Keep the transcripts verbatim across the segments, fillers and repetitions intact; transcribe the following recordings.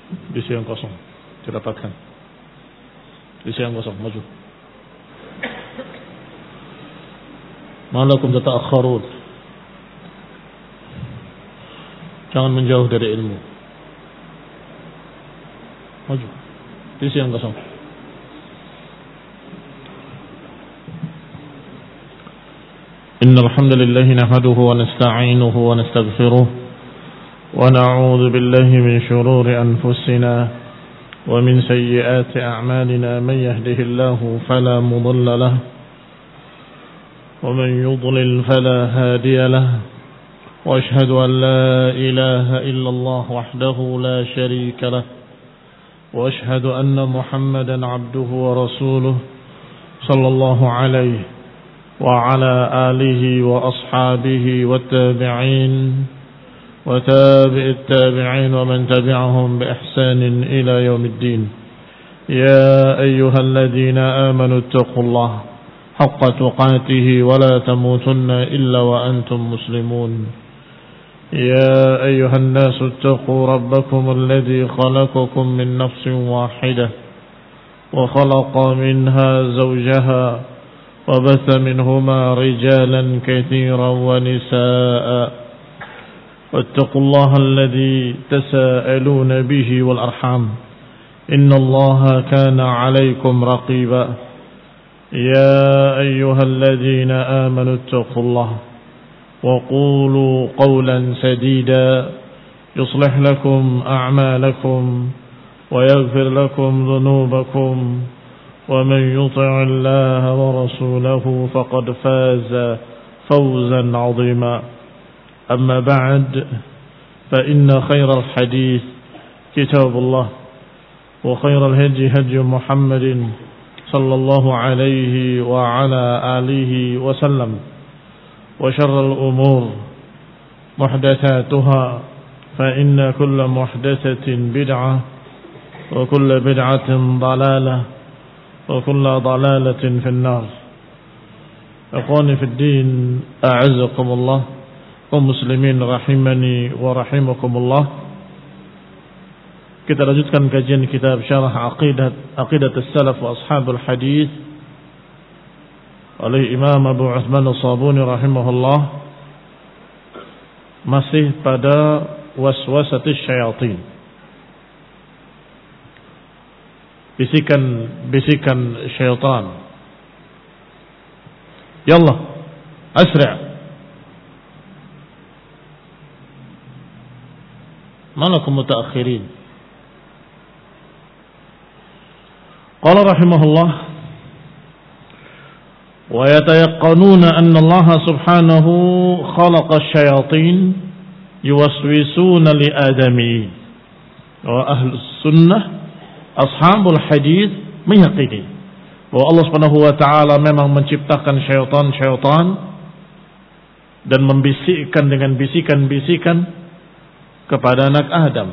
Isi yang kosong dirapatkan. Isi yang kosong maju. Malakum tata'akharun. Jangan menjauh dari ilmu. Maju. Isi yang kosong. Innal hamdalillah nahmaduhu wa nasta'inuhu wa nastaghfiruh wa na'udzu billahi min shururi anfusina wa min sayyiati a'malina man yahdihillahu fala mudilla lahu wa man yudlil fala hadiya lahu wa ashhadu an la ilaha illallah wahdahu la sharika lahu wa ashhadu anna Muhammadan 'abduhu wa rasuluh sallallahu alaihi wa ala alihi wa ashabihi wattabi'in wa tabi'it tabi'in wa man tabi'ahum bi ihsanin ila yaumiddin. Ya ayyuhalladhina amanu ittaqullaha haqqa tuqatih wa la tamutunna illa wa antum muslimun. Ya ayyuhan nasu ittaqu rabbakum alladhi khalaqakum min nafsin wahidah wa khalaqa minha zawjaha وبث منهما رجالا كثيرا ونساء واتقوا الله الذي تساءلون به والأرحام إن الله كان عليكم رقيبا يا أيها الذين آمنوا اتقوا الله وقولوا قولا سديدا يصلح لكم أعمالكم ويغفر لكم ذنوبكم ومن يطع الله ورسوله فقد فاز فوزا عظيما. أما بعد فإن خير الحديث كتاب الله وخير الهدي هدي محمد صلى الله عليه وعلى آله وسلم وشر الأمور محدثاتها فإن كل محدثة بدعة وكل بدعة ضلالة وكل ضلالة في النار. أخواني في الدين أعزكم الله ومسلمين rahimani wa rahimakumullah. Kita lanjutkan kajian kitab Syarah Aqidah Aqidah As-Salaf wa Ashabul Hadis oleh Imam Abu Uthman As-Sabuni rahimahullah, masih pada waswasatus syayatin, bisikan-bisikan syaitan. Yallah, asri'. Malakum mutaakhirin. Qala rahimahullah, wa yatayaqqanuna anna Allah subhanahu khalaqa asy-syayatin yuwaswisuna li adami. Wa ahlus sunnah Ashabul hadis meyakini bahwa Allah Subhanahu wa taala memang menciptakan syaitan-syaitan dan membisikkan dengan bisikan-bisikan kepada anak Adam.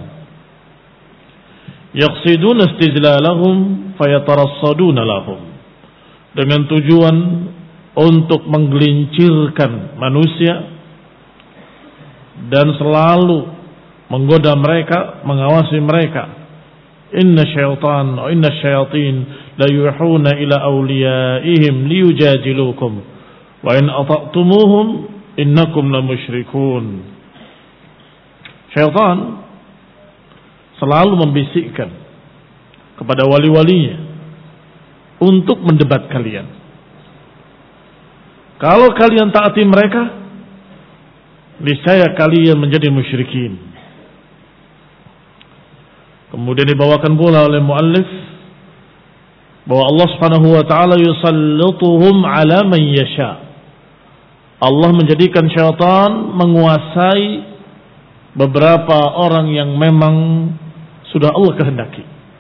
Yaqsiduna istijlalahum fayatarassaduna lahum, dengan tujuan untuk menggelincirkan manusia dan selalu menggoda mereka, mengawasi mereka. Inna syaitan wa inna syayatin la yuhuna ila awliyaihim liyujadilukum wa in ata'tumuhum innakum la musyrikun. Syaitan selalu membisikkan kepada wali-walinya untuk mendebat kalian. Kalau kalian taati mereka, niscaya kalian menjadi musyrikin. Kemudian dibawakan pula oleh muallif bahwa Allah Subhanahu wa taala yusallituhum ala man yasha. Allah menjadikan syaitan menguasai beberapa orang yang memang sudah Allah kehendaki.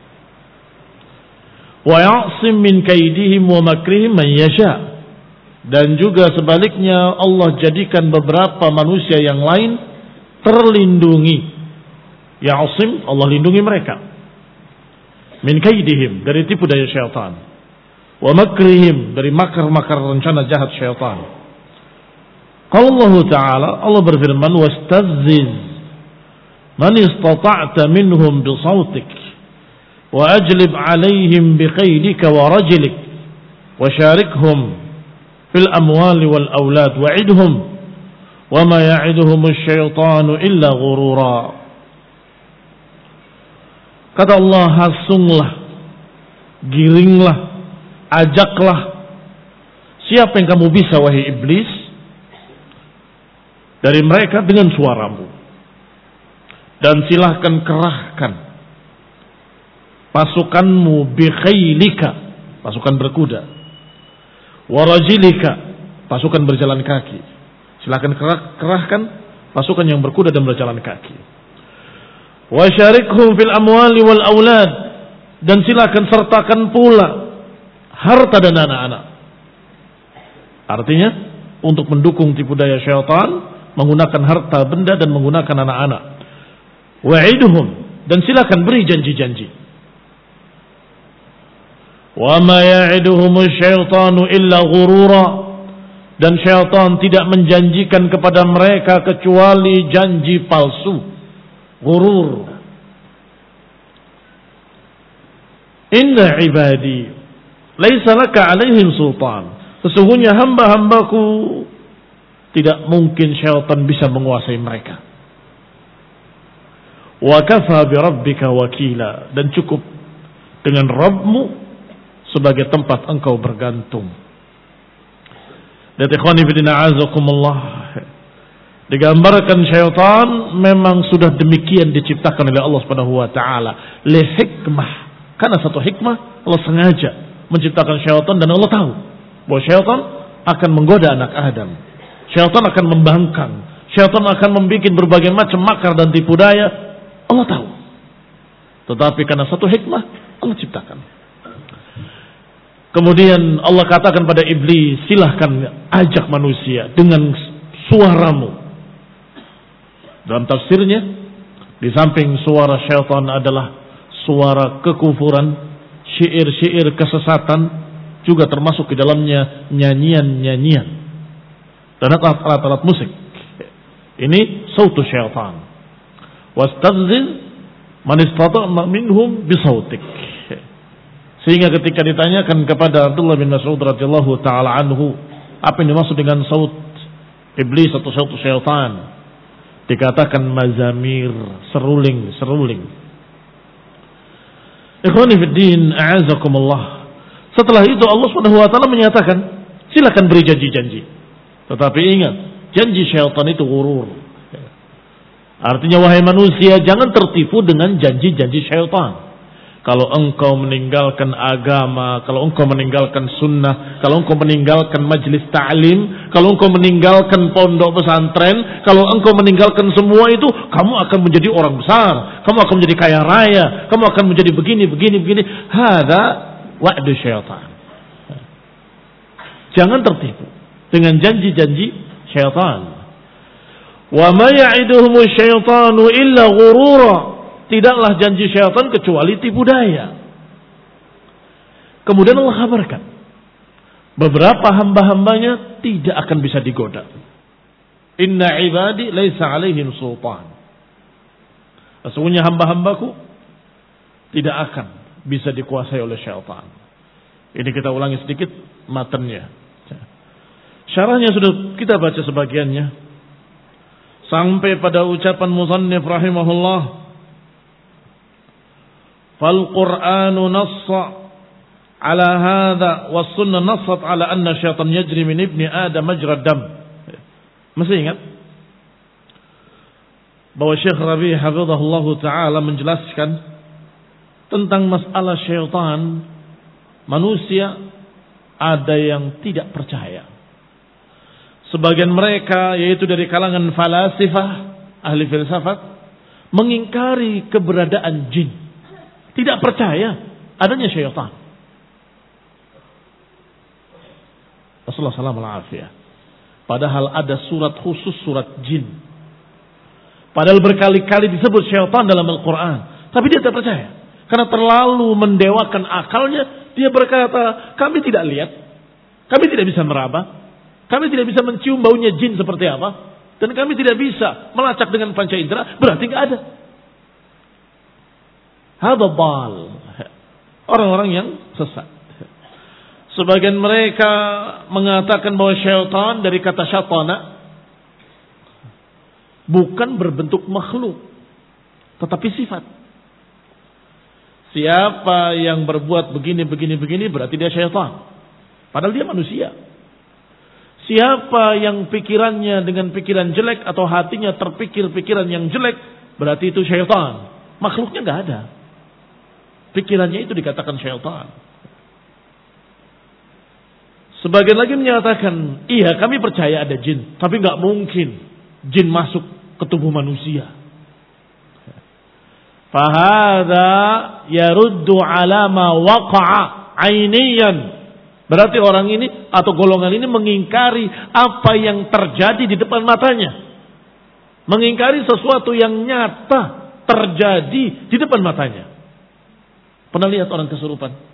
Wa ya'sim min kaidihim wa makrihim man yasha. Dan juga sebaliknya Allah jadikan beberapa manusia yang lain terlindungi. Ya'sim, Allah lindungi mereka. Min kaidihim, dari tipu daya syaitan. Wa makrihim, dari makar-makar rencana jahat syaitan. Qala Allah Ta'ala, Allah berfirman, wastazziz Man istata'ta minhum bisautik wa ajlib 'alaihim biqaydika wa rajlik wa syarikhum fil amwali wal aulad wa'idhum wa ma ya'iduhum asy-syaitanu illa ghurura. Kata Allah, hasunglah, giringlah, ajaklah siapa yang kamu bisa wahai iblis dari mereka dengan suaramu, dan silahkan kerahkan pasukanmu bi khailika, pasukan berkuda, wa rajilika, pasukan berjalan kaki. Silahkan kerah, kerahkan pasukan yang berkuda dan berjalan kaki. Wa syarikhum fil amwali wal aulad, dan silakan sertakan pula harta dan anak-anak. Artinya untuk mendukung tipu daya syaitan menggunakan harta benda dan menggunakan anak-anak. Wa'iduhum, dan silakan beri janji-janji. Wa ma ya'iduhum asy-syaitanu illa ghurura, dan syaitan tidak menjanjikan kepada mereka kecuali janji palsu. Ghurur. Inna ibadi laisa laka alaihim sultan. Sesungguhnya hamba-hambaku tidak mungkin syaitan bisa menguasai mereka. Wa kafa bi rabbika wakila, dan cukup dengan Rabbmu sebagai tempat engkau bergantung. Dan ikhwani fillah azakumullah, digambarkan syaitan memang sudah demikian diciptakan oleh Allah Subhanahu wa taala li hikmah. Karena satu hikmah Allah sengaja menciptakan syaitan, dan Allah tahu bahwa syaitan akan menggoda anak Adam. Syaitan akan membangkang. Syaitan akan membuat berbagai macam makar dan tipu daya. Allah tahu. Tetapi karena satu hikmah Allah ciptakan. Kemudian Allah katakan pada iblis, silahkan ajak manusia dengan suaramu. Dalam tafsirnya, di samping suara syaitan adalah suara kekufuran, syair-syair kesesatan, juga termasuk di dalamnya nyanyian-nyanyian dan alat-alat musik. Ini sautu syaitan. Wastazil man istata' minhum bisautik. Sehingga ketika ditanyakan kepada Abdullah bin Mas'ud radhiyallahu taala anhu, apa yang dimaksud dengan saut iblis atau sautu syaitan? Dikatakan mazamir, seruling-seruling. Ikhwani fid din, a'azakumullah. Setelah itu Allah Subhanahu wa taala menyatakan, silakan beri janji-janji. Tetapi ingat, janji syaitan itu ghurur. Artinya wahai manusia, jangan tertipu dengan janji-janji syaitan. Kalau engkau meninggalkan agama, kalau engkau meninggalkan sunnah, kalau engkau meninggalkan majlis ta'lim, kalau engkau meninggalkan pondok pesantren, kalau engkau meninggalkan semua itu, kamu akan menjadi orang besar, kamu akan menjadi kaya raya, kamu akan menjadi begini, begini, begini. Hada wa'du syaitan. Jangan tertipu dengan janji-janji syaitan. Wa ma ya'iduhumu syaitanu illa ghurura. Tidaklah janji syaitan kecuali tipu daya. Kemudian Allah kabarkan, beberapa hamba-hambanya tidak akan bisa digoda. Inna ibadi laisa alaihim sultan. Sesungguhnya hamba-hambaku tidak akan bisa dikuasai oleh syaitan. Ini kita ulangi sedikit matanya. Syarahnya sudah kita baca sebagiannya. Sampai pada ucapan musannif rahimahullah, فالقرآن نص على هذا والسنة نصت على أن الشيطان يجري من ابن آدم مجرى الدم. Masih ingat bahwa Syekh Rabi' hafizahullah ta'ala menjelaskan tentang masalah syaitan. Manusia ada yang tidak percaya. Sebagian mereka, yaitu dari kalangan falasifah, ahli filsafat, mengingkari keberadaan jin. Tidak percaya adanya syaitan. Rasulullah sallallahu alaihi wasallam. Padahal ada surat khusus, surat jin. Padahal berkali-kali disebut syaitan dalam Al-Quran. Tapi dia tidak percaya. Karena terlalu mendewakan akalnya. Dia berkata, kami tidak lihat. Kami tidak bisa meraba. Kami tidak bisa mencium baunya jin seperti apa. Dan kami tidak bisa melacak dengan panca indera. Berarti tidak ada. Hada bal. Orang-orang yang sesat. Sebagian mereka mengatakan bahwa syaitan dari kata syaitana bukan berbentuk makhluk, tetapi sifat. Siapa yang berbuat begini, begini, begini berarti dia syaitan. Padahal dia manusia. Siapa yang pikirannya dengan pikiran jelek atau hatinya terpikir pikiran yang jelek berarti itu syaitan. Makhluknya nggak ada. Pikirannya itu dikatakan syaitan. Sebagian lagi menyatakan, iya kami percaya ada jin, tapi nggak mungkin jin masuk ke tubuh manusia. Fahada yaruddu ala ma waqa'a ainiyan. Berarti orang ini atau golongan ini mengingkari apa yang terjadi di depan matanya. Mengingkari sesuatu yang nyata terjadi di depan matanya. Pernah lihat orang kesurupan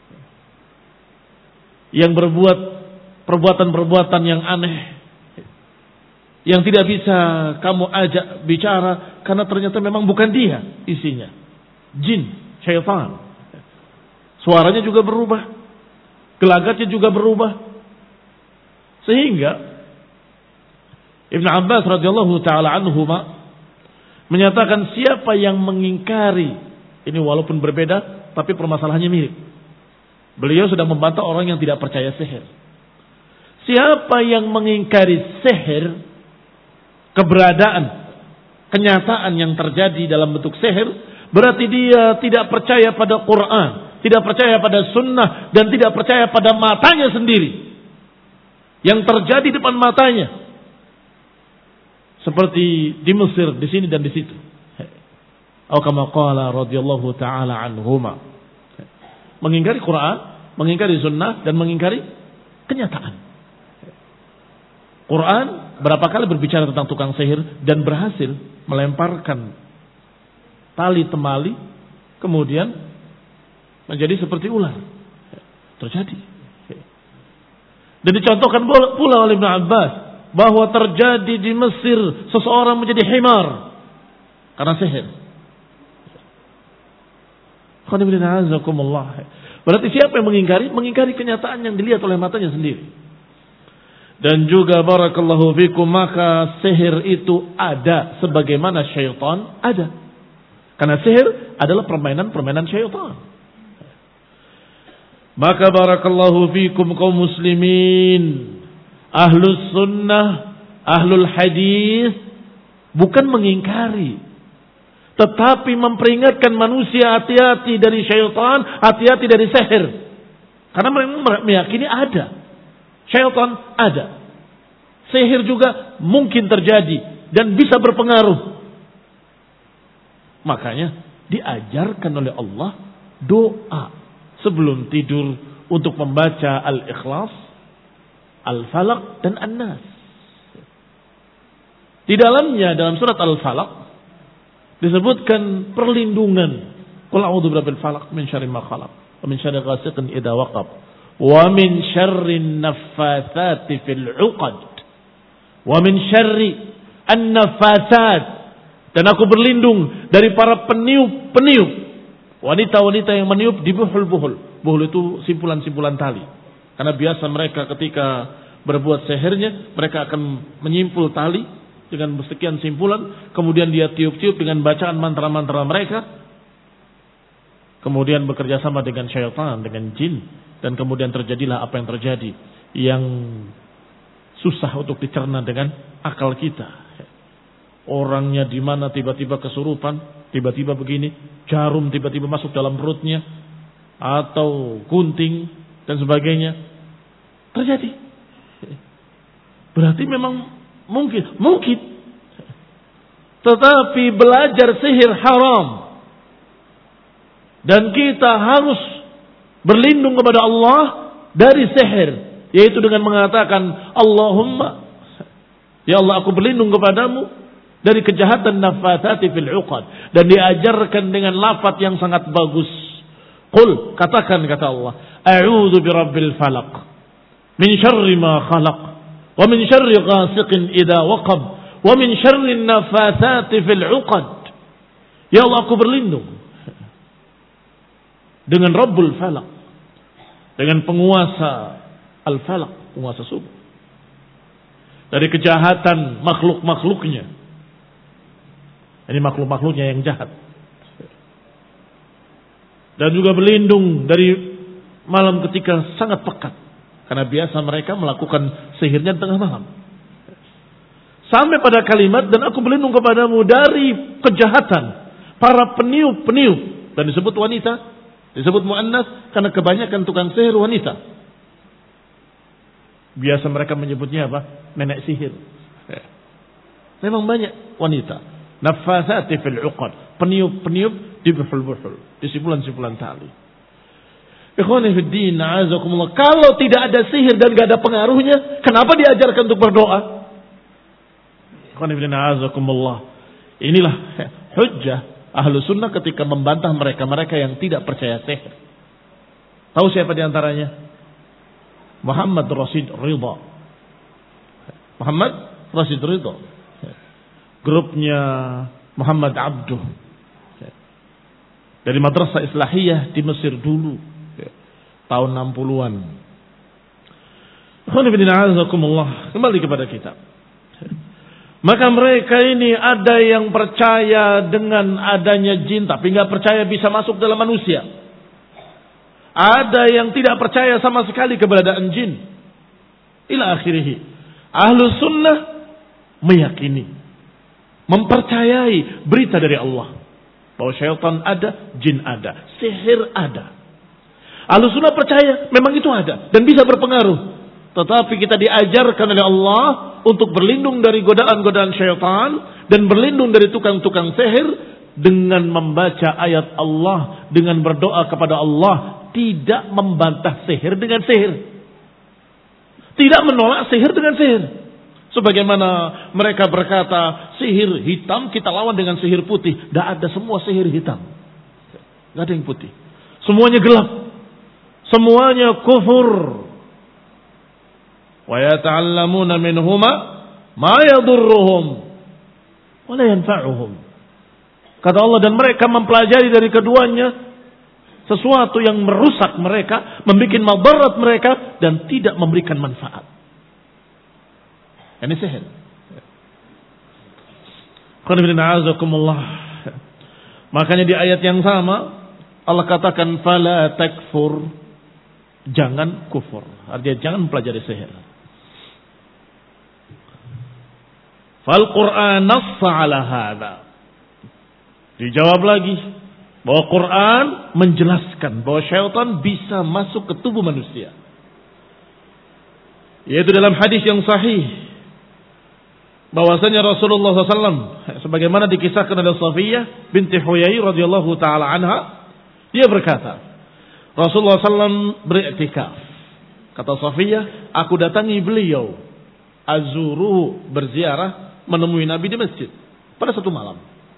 yang berbuat perbuatan-perbuatan yang aneh, yang tidak bisa kamu ajak bicara karena ternyata memang bukan dia isinya, jin, syaitan. Suaranya juga berubah, gelagatnya juga berubah, sehingga Ibnu Abbas radhiyallahu taala anhuma menyatakan siapa yang mengingkari ini walaupun berbeda tapi permasalahannya mirip. Beliau sudah membantah orang yang tidak percaya sihir. Siapa yang mengingkari sihir, keberadaan, kenyataan yang terjadi dalam bentuk sihir, berarti dia tidak percaya pada Quran, tidak percaya pada sunnah, dan tidak percaya pada matanya sendiri. Yang terjadi di depan matanya. Seperti di Mesir, di sini dan di situ. Atau kama qala radhiyallahu ta'ala anhuma. Mengingkari Quran, mengingkari sunnah, dan mengingkari kenyataan. Quran berapa kali berbicara tentang tukang sihir dan berhasil melemparkan tali temali, kemudian menjadi seperti ular. Terjadi. Dan dicontohkan pula oleh Ibnu Abbas bahwa terjadi di Mesir seseorang menjadi himar karena sihir. Berarti siapa yang mengingkari? Mengingkari kenyataan yang dilihat oleh matanya sendiri. Dan juga barakallahu fikum, maka sihir itu ada sebagaimana syaitan ada. Karena sihir adalah permainan-permainan syaitan. Maka barakallahu fikum kaum muslimin, ahlus sunnah, ahlul hadis bukan mengingkari, tetapi memperingatkan manusia hati-hati dari syaitan, hati-hati dari sihir. Karena mereka meyakini ada. Syaitan ada. Sihir juga mungkin terjadi dan bisa berpengaruh. Makanya diajarkan oleh Allah doa sebelum tidur untuk membaca Al-Ikhlas, Al-Falaq dan An-Nas. Di dalamnya dalam surat Al-Falaq disebutkan perlindungan. Qul a'udzu birabbil falaq min syarri ma khalaq wa min syarri ghasiqin idza waqab wa min syarrin naffatsati fil 'uqad wa min syarri an-naffatsat, dan aku berlindung dari para peniup-peniup, wanita-wanita yang meniup di buhul-buhul. Buhul itu simpulan-simpulan tali. Karena biasa mereka ketika berbuat sihirnya, mereka akan menyimpul tali dengan sekian simpulan, kemudian dia tiup-tiup dengan bacaan mantra-mantra mereka, kemudian bekerja sama dengan syaitan, dengan jin, dan kemudian terjadilah apa yang terjadi, yang susah untuk dicerna dengan akal kita. Orangnya di mana tiba-tiba kesurupan, tiba-tiba begini, jarum tiba-tiba masuk dalam perutnya, atau gunting dan sebagainya, terjadi. Berarti memang Mungkin, mungkin. Tetapi belajar sihir haram. Dan kita harus berlindung kepada Allah dari sihir. Yaitu dengan mengatakan, Allahumma, ya Allah aku berlindung kepadamu dari kejahatan naffatsati fil 'uqad. Dan diajarkan dengan lafaz yang sangat bagus. Qul, katakan kata Allah, a'udzu birabbil falaq min syarri ma khalaq. Wa min syarri ghasiqin idza waqab wa min syarri naffatsati fil 'uqad. Ya Allah aku berlindung dengan Rabbul Falaq, dengan penguasa Al-Falaq, penguasa subuh, dari kejahatan makhluk-makhluknya. Ini makhluk-makhluknya yang jahat. Dan juga berlindung dari malam ketika sangat pekat, karena biasa mereka melakukan sihirnya di tengah malam. Sampai pada kalimat, dan aku berlindung kepadamu dari kejahatan para peniup-peniup. Dan disebut wanita, disebut muannas, karena kebanyakan tukang sihir wanita. Biasa mereka menyebutnya apa? Nenek sihir. Memang banyak wanita. Naffathati fil uqad, peniup-peniup di buhul-buhul, di simpulan-simpulan tali. Ikhwani fid din, a'azakumullah. Kalau tidak ada sihir dan tidak ada pengaruhnya, kenapa diajarkan untuk berdoa? Inilah hujjah ahlu sunnah ketika membantah mereka-mereka yang tidak percaya sihir. Tahu siapa di antaranya? Muhammad Rashid Ridha. Muhammad Rashid Ridha. Grupnya Muhammad Abduh. Dari madrasah Islahiyah di Mesir dulu. Tahun enam puluhan. Kembali kepada kitab. Maka mereka ini ada yang percaya dengan adanya jin, tapi nggak percaya bisa masuk dalam manusia. Ada yang tidak percaya sama sekali keberadaan jin. Ila akhirih. Ahlu sunnah meyakini, mempercayai berita dari Allah bahwa syaitan ada, jin ada, sihir ada. Ahlu sunnah percaya memang itu ada dan bisa berpengaruh. Tetapi kita diajarkan oleh Allah untuk berlindung dari godaan-godaan syaitan dan berlindung dari tukang-tukang sihir dengan membaca ayat Allah, dengan berdoa kepada Allah, tidak membantah sihir dengan sihir. Tidak menolak sihir dengan sihir. Sebagaimana mereka berkata, sihir hitam kita lawan dengan sihir putih. Tidak ada semua sihir hitam. Tidak ada yang putih. Semuanya gelap. Semuanya kufur. Wa yata'allamuna minhuma ma yadurruhum wa la yanfa'uhum. Kata Allah, dan mereka mempelajari dari keduanya sesuatu yang merusak mereka, membuat madarat mereka dan tidak memberikan manfaat. Ini sihir. Makanya di ayat yang sama Allah katakan fala takfur, jangan kufur. Artinya jangan mempelajari sihir. Fal Qur'an nassa ala hadza. Dijawab lagi bahwa Quran menjelaskan bahwa syaitan bisa masuk ke tubuh manusia. Yaitu dalam hadis yang sahih bahwasanya Rasulullah shallallahu alaihi wasallam sebagaimana dikisahkan oleh Safiyah binti Huyai radhiyallahu taala anha, dia berkata, Rasulullah shallallahu alaihi wasallam beriktikaf. Kata Safiyah, aku datangi beliau, azuru, berziarah, menemui Nabi di masjid pada satu malam.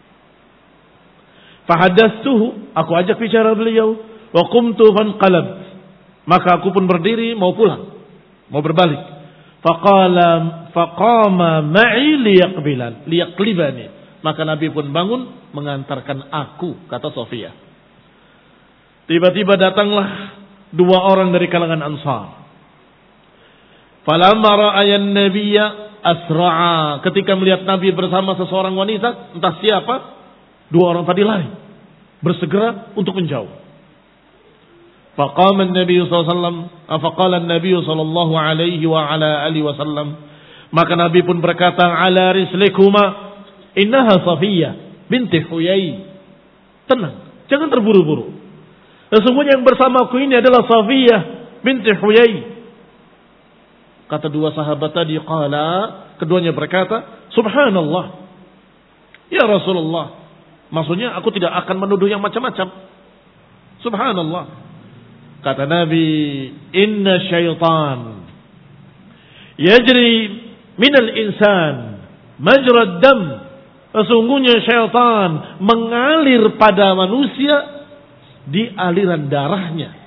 Fahadastuhu, aku ajak bicara beliau, wa qumtu fanqalab, maka aku pun berdiri mau pulang, mau berbalik. Faqala faqama ma'i liyaqbilan liyaqlibani, maka Nabi pun bangun mengantarkan aku, kata Safiyah. Tiba-tiba datanglah dua orang dari kalangan Ansar. Falamma ra'ayan nabiyya asra'a, ketika melihat Nabi bersama seseorang wanita, entah siapa, dua orang tadi lari, bersegera untuk menjauh. Faqama an-nabiy sallallahu alaihi wasallam, faqala an-nabiy sallallahu alaihi wa ala alihi wasallam, maka Nabi pun berkata, ala rislikuma innaha Safiyah binti Huyai. Tenang, jangan terburu-buru. Sesungguhnya yang bersamaku ini adalah Safiyah binti Huyai. Kata dua sahabat tadi, qala, keduanya berkata, subhanallah, ya Rasulullah, maksudnya aku tidak akan menuduh yang macam-macam. Subhanallah. Kata Nabi, inna syaitan yajri minal insan majrad dam. Sesungguhnya syaitan mengalir pada manusia di aliran darahnya.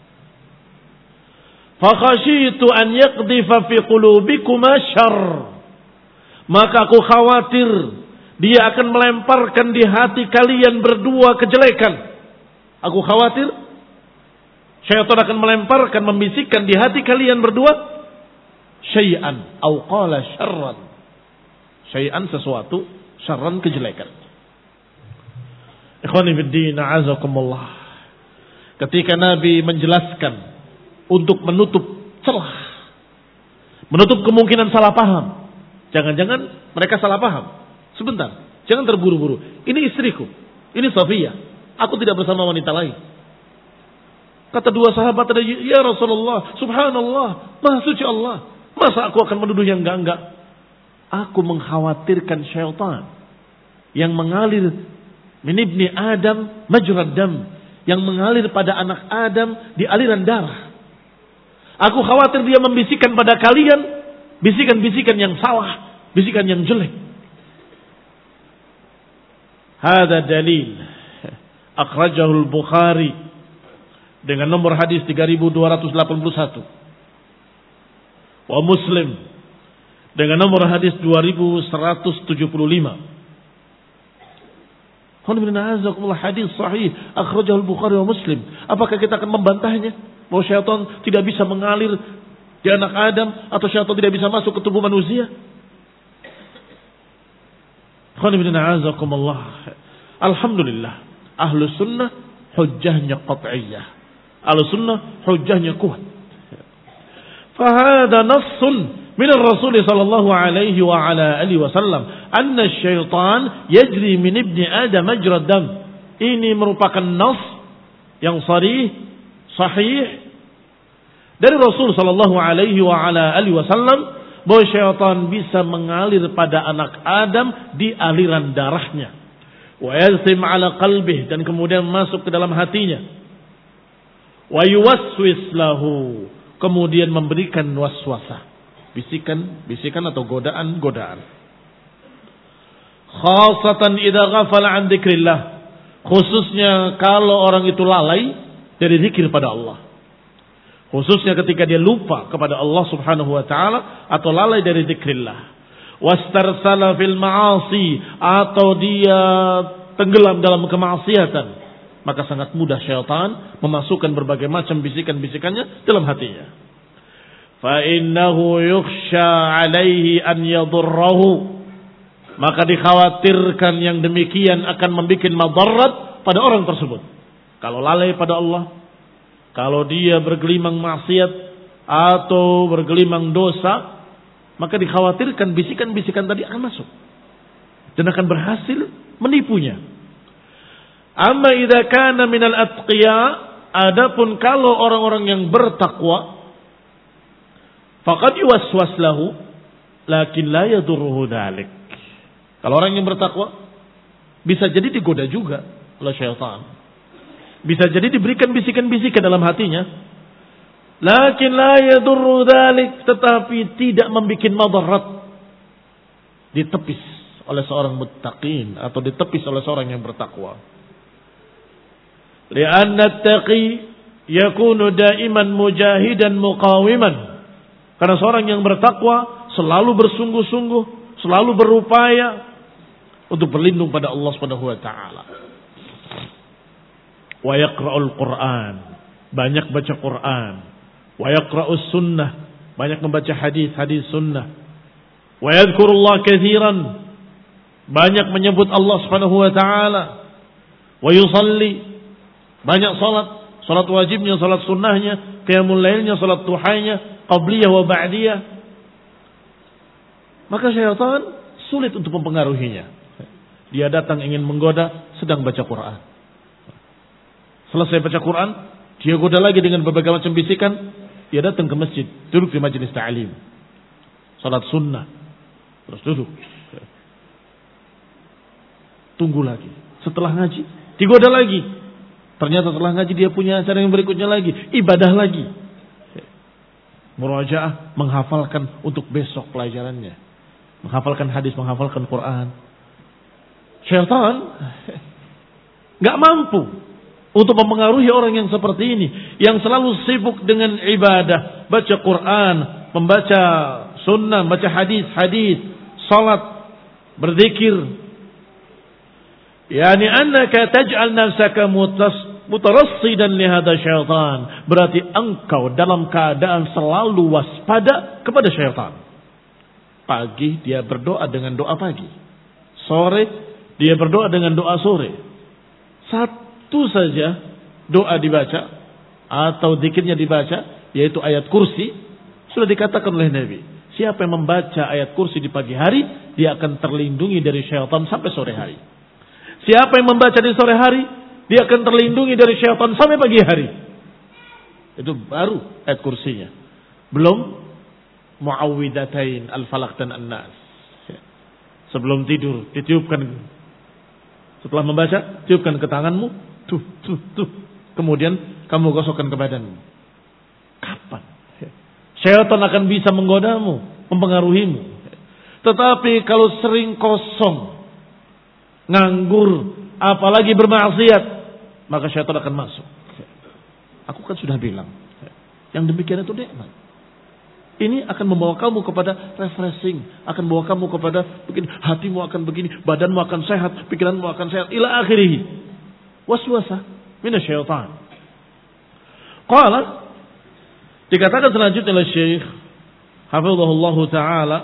Fakhashitu an yaqdhifa fi qulubikuma syarr. Maka aku khawatir dia akan melemparkan di hati kalian berdua kejelekan. Aku khawatir Syaitan akan melemparkan, membisikkan di hati kalian berdua syai'an au qala syarran. Syai'an sesuatu, syarran kejelekan. Ikhwani fiddin, a'azakumullah. Ketika Nabi menjelaskan untuk menutup celah, menutup kemungkinan salah paham. Jangan-jangan mereka salah paham. Sebentar, jangan terburu-buru. Ini istriku, ini Safiyah. Aku tidak bersama wanita lain. Kata dua sahabat tadi, ya Rasulullah, subhanallah, maha suci Allah. Masa aku akan menuduh yang enggak-enggak? Aku mengkhawatirkan syaitan yang mengalir min ibni Adam majrad dam, yang mengalir pada anak Adam di aliran darah. Aku khawatir dia membisikkan pada kalian bisikan-bisikan yang salah, bisikan yang jelek. Hada dalil akhrajahu al-Bukhari dengan nomor hadis tiga ribu dua ratus delapan puluh satu. Wa Muslim dengan nomor hadis dua ribu seratus tujuh puluh lima. Hadis sahih akhrajahu al-Bukhari wa Muslim. Apakah kita akan membantahnya bahwa syaitan tidak bisa mengalir di anak Adam atau syaitan tidak bisa masuk ke tubuh manusia? Alhamdulillah, ahlu sunnah hujjahnya qat'iyah. Ahlu sunnah hujjahnya kuat. Fahada nassun min ar-rasul sallallahu alaihi wa ala alihi wasallam anna syaitan yajri min ibni Adam majra dam. Ini merupakan nas yang sharih, sahih dari Rasul sallallahu alaihi wa ala alihi wasallam bahwa syaitan bisa mengalir pada anak Adam di aliran darahnya. Wa yalsim ala qalbih, dan kemudian masuk ke dalam hatinya. Wa yuwaswis lahu, kemudian memberikan waswasah, bisikan, bisikan atau godaan-godaan. Khasatan idza ghafala an dzikrillah, khususnya kalau orang itu lalai dari zikir pada Allah. Khususnya ketika dia lupa kepada Allah Subhanahu wa taala atau lalai dari zikrillah. Wastarsala fil ma'asi, atau dia tenggelam dalam kemaksiatan, maka sangat mudah syaitan memasukkan berbagai macam bisikan-bisikannya dalam hatinya. Fa innahu yukhsha alaihi an yadurrahu, maka dikhawatirkan yang demikian akan membuat madarat pada orang tersebut. Kalau lalai pada Allah, kalau dia bergelimang maksiat atau bergelimang dosa, maka dikhawatirkan bisikan-bisikan tadi akan masuk dan akan berhasil menipunya. Amma idza kana minal atqiya, adapun kalau orang-orang yang bertakwa, faqad yuwaswas lahu lakin la yadurruhu dzalik. Kalau orang yang bertakwa bisa jadi digoda juga oleh syaitan. Bisa jadi diberikan bisikan-bisikan dalam hatinya. Lakin la yadurru dzalik, tetapi tidak membuat madarat. Ditepis oleh seorang muttaqin atau ditepis oleh seorang yang bertakwa. Li'anna at-taqi yakunu daiman mujahidan muqawiman. Karena seorang yang bertakwa selalu bersungguh-sungguh, selalu berupaya untuk berlindung pada Allah Subhanahu wa taala. Wa yaqra'ul Qur'an, banyak baca Quran. Wa yaqra'us sunnah, banyak membaca hadis-hadis sunnah. Wa yadhkurullah katsiran, banyak menyebut Allah Subhanahu wa taala. Wa yusalli, banyak salat, salat wajibnya, salat sunnahnya, qiyamul lailnya, salat duhanya, qabliyah wa ba'diyah. Maka syaitan sulit untuk mempengaruhinya. Dia datang ingin menggoda sedang baca Quran. Selesai baca Quran, dia goda lagi dengan berbagai macam bisikan. Dia datang ke masjid, duduk di majelis ta'lim, salat sunnah, terus duduk, tunggu lagi. Setelah ngaji, digoda lagi. Ternyata setelah ngaji dia punya acara yang berikutnya lagi, ibadah lagi. Murajaah, menghafalkan untuk besok pelajarannya, menghafalkan hadis, menghafalkan Quran. Syaitan nggak mampu untuk mempengaruhi orang yang seperti ini, yang selalu sibuk dengan ibadah, baca Quran, membaca sunnah, baca hadis-hadis, salat, berzikir. Yani annaka taj'al nafsaka mutarassidan li hadha syaitan, berarti engkau dalam keadaan selalu waspada kepada syaitan. Pagi dia berdoa dengan doa pagi, sore dia berdoa dengan doa sore. Satu saja doa dibaca atau zikirnya dibaca, yaitu ayat kursi, sudah dikatakan oleh Nabi, siapa yang membaca ayat kursi di pagi hari, dia akan terlindungi dari syaitan sampai sore hari. Siapa yang membaca di sore hari, dia akan terlindungi dari syaitan sampai pagi hari. Itu baru ayat kursinya. Belum muawwidatain al-falaq dan an-nas. Sebelum tidur ditiupkan, setelah membaca tiupkan ke tanganmu, tuh tuh tuh, kemudian kamu gosokkan ke badanmu. Kapan syaitan akan bisa menggodamu, mempengaruhimu? Tetapi kalau sering kosong, nganggur, apalagi bermaksiat, maka syaitan akan masuk. Aku kan sudah bilang, yang demikian itu nikmat. Ini akan membawa kamu kepada refreshing, akan membawa kamu kepada begini, hatimu akan begini, badanmu akan sehat, pikiranmu akan sehat, ila akhirih. Waswasah minasyaitan. Qala, dikatakan selanjutnya oleh Syekh hafizahullah taala,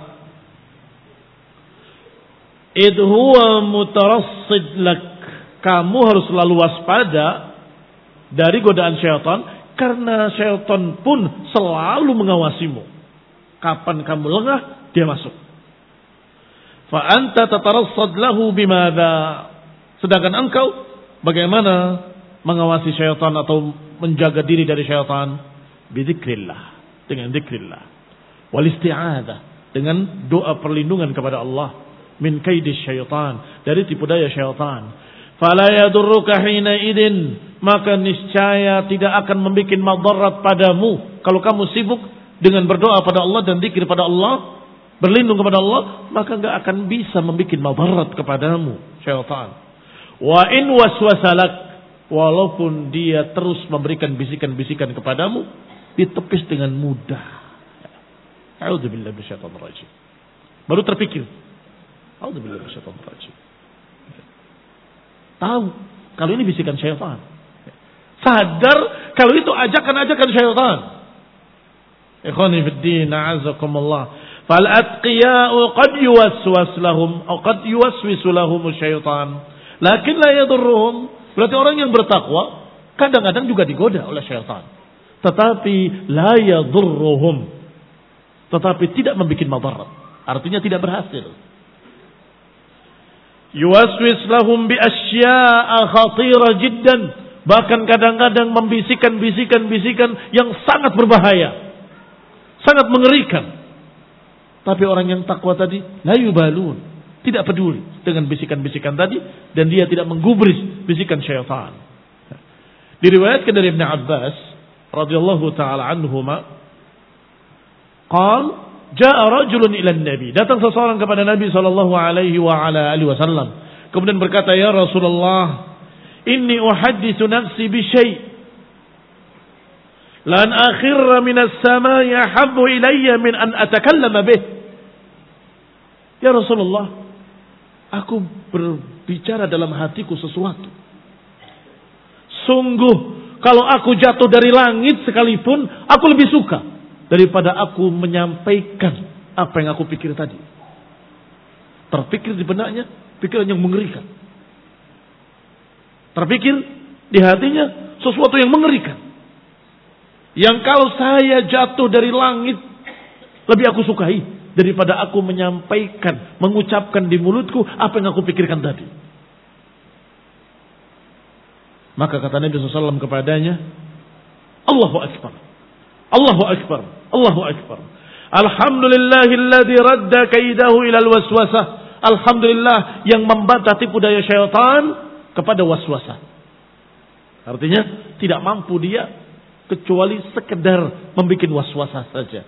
id huwa mutarassid lak, kamu harus selalu waspada dari godaan syaitan, karena syaitan pun selalu mengawasimu. Kapan kamu lengah, dia masuk. Fa anta tatarassad lahu bimadza, sedangkan engkau bagaimana mengawasi syaitan atau menjaga diri dari syaitan? Bidzikrillah, dengan zikrillah. Wal isti'adzah, dengan doa perlindungan kepada Allah. Min kaidis syaitan, dari tipu daya syaitan. Fala yadurruka hina idin, maka niscaya tidak akan membuat madarat padamu kalau kamu sibuk dengan berdoa pada Allah dan zikir pada Allah, berlindung kepada Allah, maka enggak akan bisa membuat madarat kepadamu syaitan. Wa in waswasalak, walaupun dia terus memberikan bisikan-bisikan kepadamu, ditepis dengan mudah. A'udzubillahi minasyaitonir rajim. Baru terpikir, a'udzubillahi minasyaitonir rajim. Tahu kalau ini bisikan syaitan. Sadar kalau itu ajakan-ajakan syaitan. Ikhwani fid din, a'azzakumullah. Fal atqiya'u qad yuwaswas lahum atau qad yuwaswisu lahum syaitan, lakin la yadurruhum. Berarti orang yang bertakwa kadang-kadang juga digoda oleh syaitan, tetapi la yadurruhum, tetapi tidak membuat madarat, artinya tidak berhasil. Yuwaswis lahum bi asya'a khatira jiddan, bahkan kadang-kadang membisikkan bisikan-bisikan yang sangat berbahaya, sangat mengerikan. Tapi orang yang takwa tadi la yubalun, tidak peduli dengan bisikan-bisikan tadi, dan dia tidak menggubris bisikan syaitan. Diriwayatkan dari Ibn Abbas radhiyallahu taala anhuma, qal jaa rajulun ila nabi, datang seseorang kepada Nabi sallallahu alaihi wa ala alihi wasallam, kemudian berkata, ya Rasulullah, inni uhadditsu nafsi bi syai' lan akhirra minas samai ahabbu ilayya min an atakallama bih. Ya Rasulullah, aku berbicara dalam hatiku sesuatu. Sungguh kalau aku jatuh dari langit sekalipun, aku lebih suka daripada aku menyampaikan apa yang aku pikir tadi. Terpikir di benaknya pikiran yang mengerikan. Terpikir di hatinya sesuatu yang mengerikan, yang kalau saya jatuh dari langit lebih aku sukai daripada aku menyampaikan, mengucapkan di mulutku apa yang aku pikirkan tadi. Maka kata Nabi shallallahu alaihi wasallam kepadanya, Allahu Akbar, Allahu Akbar, Allahu Akbar. Alhamdulillahilladzi radda kaidahu ilal waswasah. Alhamdulillah yang membantah tipu daya syaitan kepada waswasah. Artinya tidak mampu dia kecuali sekedar membuat waswasah saja.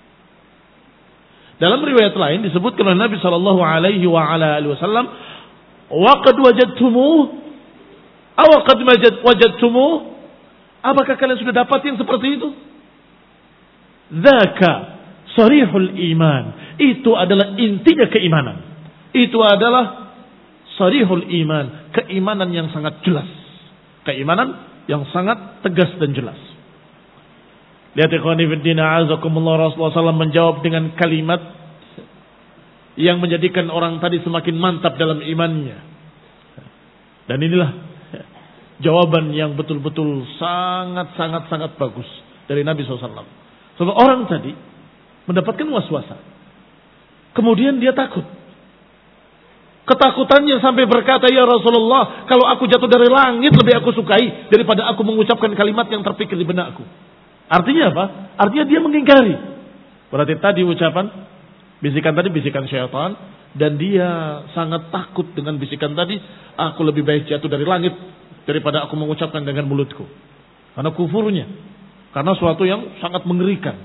Dalam riwayat lain disebutkan oleh Nabi sallallahu alaihi wa ala alihi wasallam, wa qad wajadtumuh aw qad wajadtumuh, apakah kalian sudah dapat yang seperti itu? Dzaka sarihul iman, itu adalah intinya keimanan. Itu adalah sarihul iman, keimanan yang sangat jelas, keimanan yang sangat tegas dan jelas. Lihat ikhwani fiddin a'azakumullah, Rasulullah shallallahu alaihi wasallam menjawab dengan kalimat yang menjadikan orang tadi semakin mantap dalam imannya. Dan inilah jawaban yang betul-betul sangat-sangat-sangat bagus dari Nabi shallallahu alaihi wasallam. Sebab orang tadi mendapatkan waswasa. Kemudian dia takut. Ketakutannya sampai berkata, ya Rasulullah, kalau aku jatuh dari langit lebih aku sukai daripada aku mengucapkan kalimat yang terpikir di benakku. Artinya apa? Artinya dia mengingkari. Berarti tadi ucapan, bisikan tadi bisikan syaitan, dan dia sangat takut dengan bisikan tadi. Aku lebih baik jatuh dari langit daripada aku mengucapkan dengan mulutku. Karena kufurnya, karena suatu yang sangat mengerikan.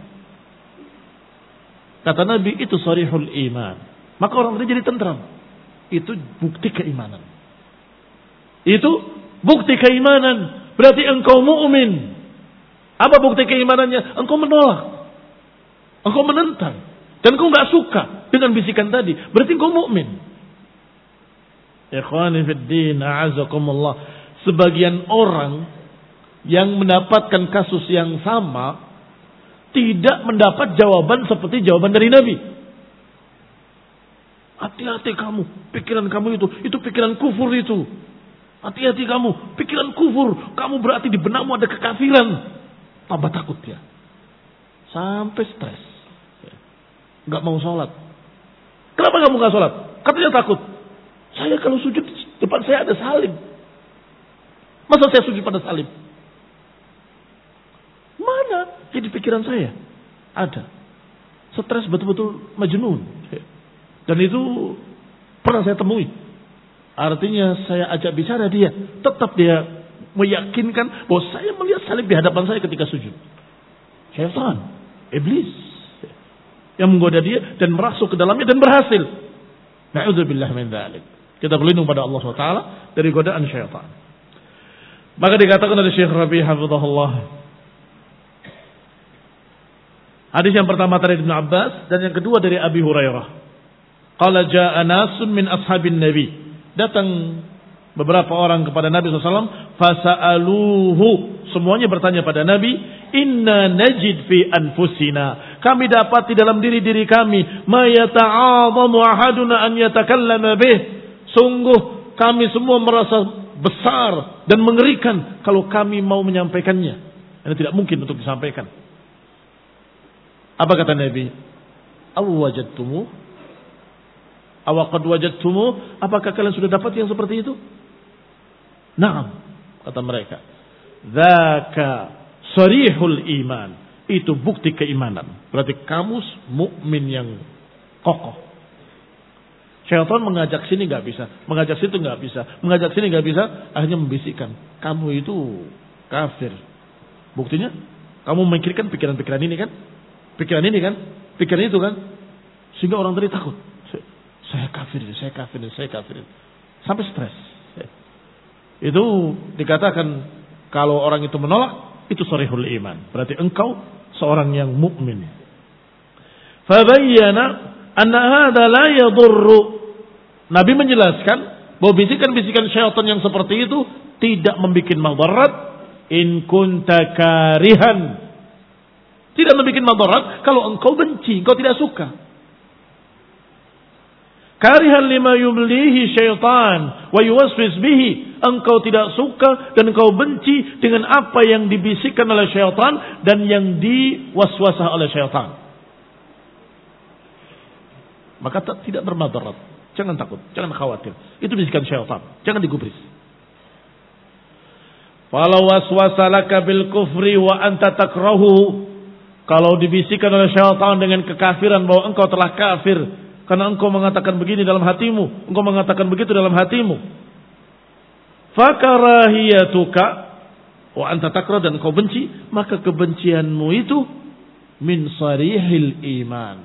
Kata Nabi, itu sarihul iman. Maka orang itu jadi tentram. Itu bukti keimanan. Itu bukti keimanan. Berarti engkau mu'min. Apa bukti keimanannya? Engkau menolak. Engkau menentang. Dan engkau gak suka dengan bisikan tadi. Berarti engkau mu'min. Ikhwani fiddin, a'azakumullah. Sebagian orang yang mendapatkan kasus yang sama tidak mendapat jawaban seperti jawaban dari Nabi. Hati-hati kamu, pikiran kamu itu, itu pikiran kufur itu. Hati-hati kamu, pikiran kufur, kamu berarti di benakmu ada kekafiran. Tambah takut ya. Sampai stres. Gak mau sholat. Kenapa kamu gak sholat? Katanya takut. Saya kalau sujud, depan saya ada salib. Masa saya sujud pada salib? Mana? Jadi pikiran saya ada. Stres betul-betul majnun. Dan itu pernah saya temui. Artinya saya ajak bicara dia. Tetap dia meyakinkan bahwa saya melihat salib di hadapan saya ketika sujud. Syaitan, iblis, yang menggoda dia dan merasuk ke dalamnya dan berhasil. Na'udzubillah min dzalik. Kita berlindung pada Allah subhanahu wa taala dari godaan syaitan. Maka dikatakan oleh Syekh Rabi' hafizahullah. Hadis yang pertama dari Ibnu Abbas dan yang kedua dari Abi Hurairah. Qala jaa'a nasun min ashabin Nabi. Datang beberapa orang kepada Nabi shallallahu alaihi wasallam. Fasa'aluhu. Semuanya bertanya pada Nabi. Inna najid fi anfusina. Kami dapat di dalam diri-diri kami. Ma yata'adhamu ahaduna an yatakallama bih. Sungguh kami semua merasa besar dan mengerikan kalau kami mau menyampaikannya. Ini tidak mungkin untuk disampaikan. Apa kata Nabi? Awwajadtumu? Awaqad wajadtumu? Apakah kalian sudah dapat yang seperti itu? Naam, kata mereka. Dzaka sarihul iman. Itu bukti keimanan. Berarti kamu mukmin yang kokoh. Syaitan mengajak sini enggak bisa, mengajak situ enggak bisa, mengajak sini enggak bisa, akhirnya membisikkan, kamu itu kafir. Buktinya kamu memikirkan pikiran-pikiran ini kan? Pikiran ini kan? Pikiran itu kan? Sehingga orang tadi takut. Saya kafir, saya kafir, saya kafir. Sampai stres. Itu dikatakan kalau orang itu menolak, itu sarihul iman. Berarti engkau seorang yang mukmin. Fabayyana anna hadza la yadurru. Nabi menjelaskan bahwa bisikan-bisikan syaitan yang seperti itu tidak membuat madarat in kunta karihan. Tidak membuat madarat kalau engkau benci, engkau tidak suka. Karihan lima yumlihi syaitan wa yuwaswis bihi. Engkau tidak suka dan engkau benci dengan apa yang dibisikkan oleh syaitan dan yang diwaswasah oleh syaitan. Maka tidak bermadarat. Jangan takut, jangan khawatir. Itu bisikan syaitan. Jangan digubris. Falau waswasa laka bil kufri wa anta takrahu. Kalau dibisikkan oleh syaitan dengan kekafiran bahwa engkau telah kafir karena engkau mengatakan begini dalam hatimu, engkau mengatakan begitu dalam hatimu. Fakarahiyatuka wa anta takrah, dan engkau benci, maka kebencianmu itu min sarihil iman.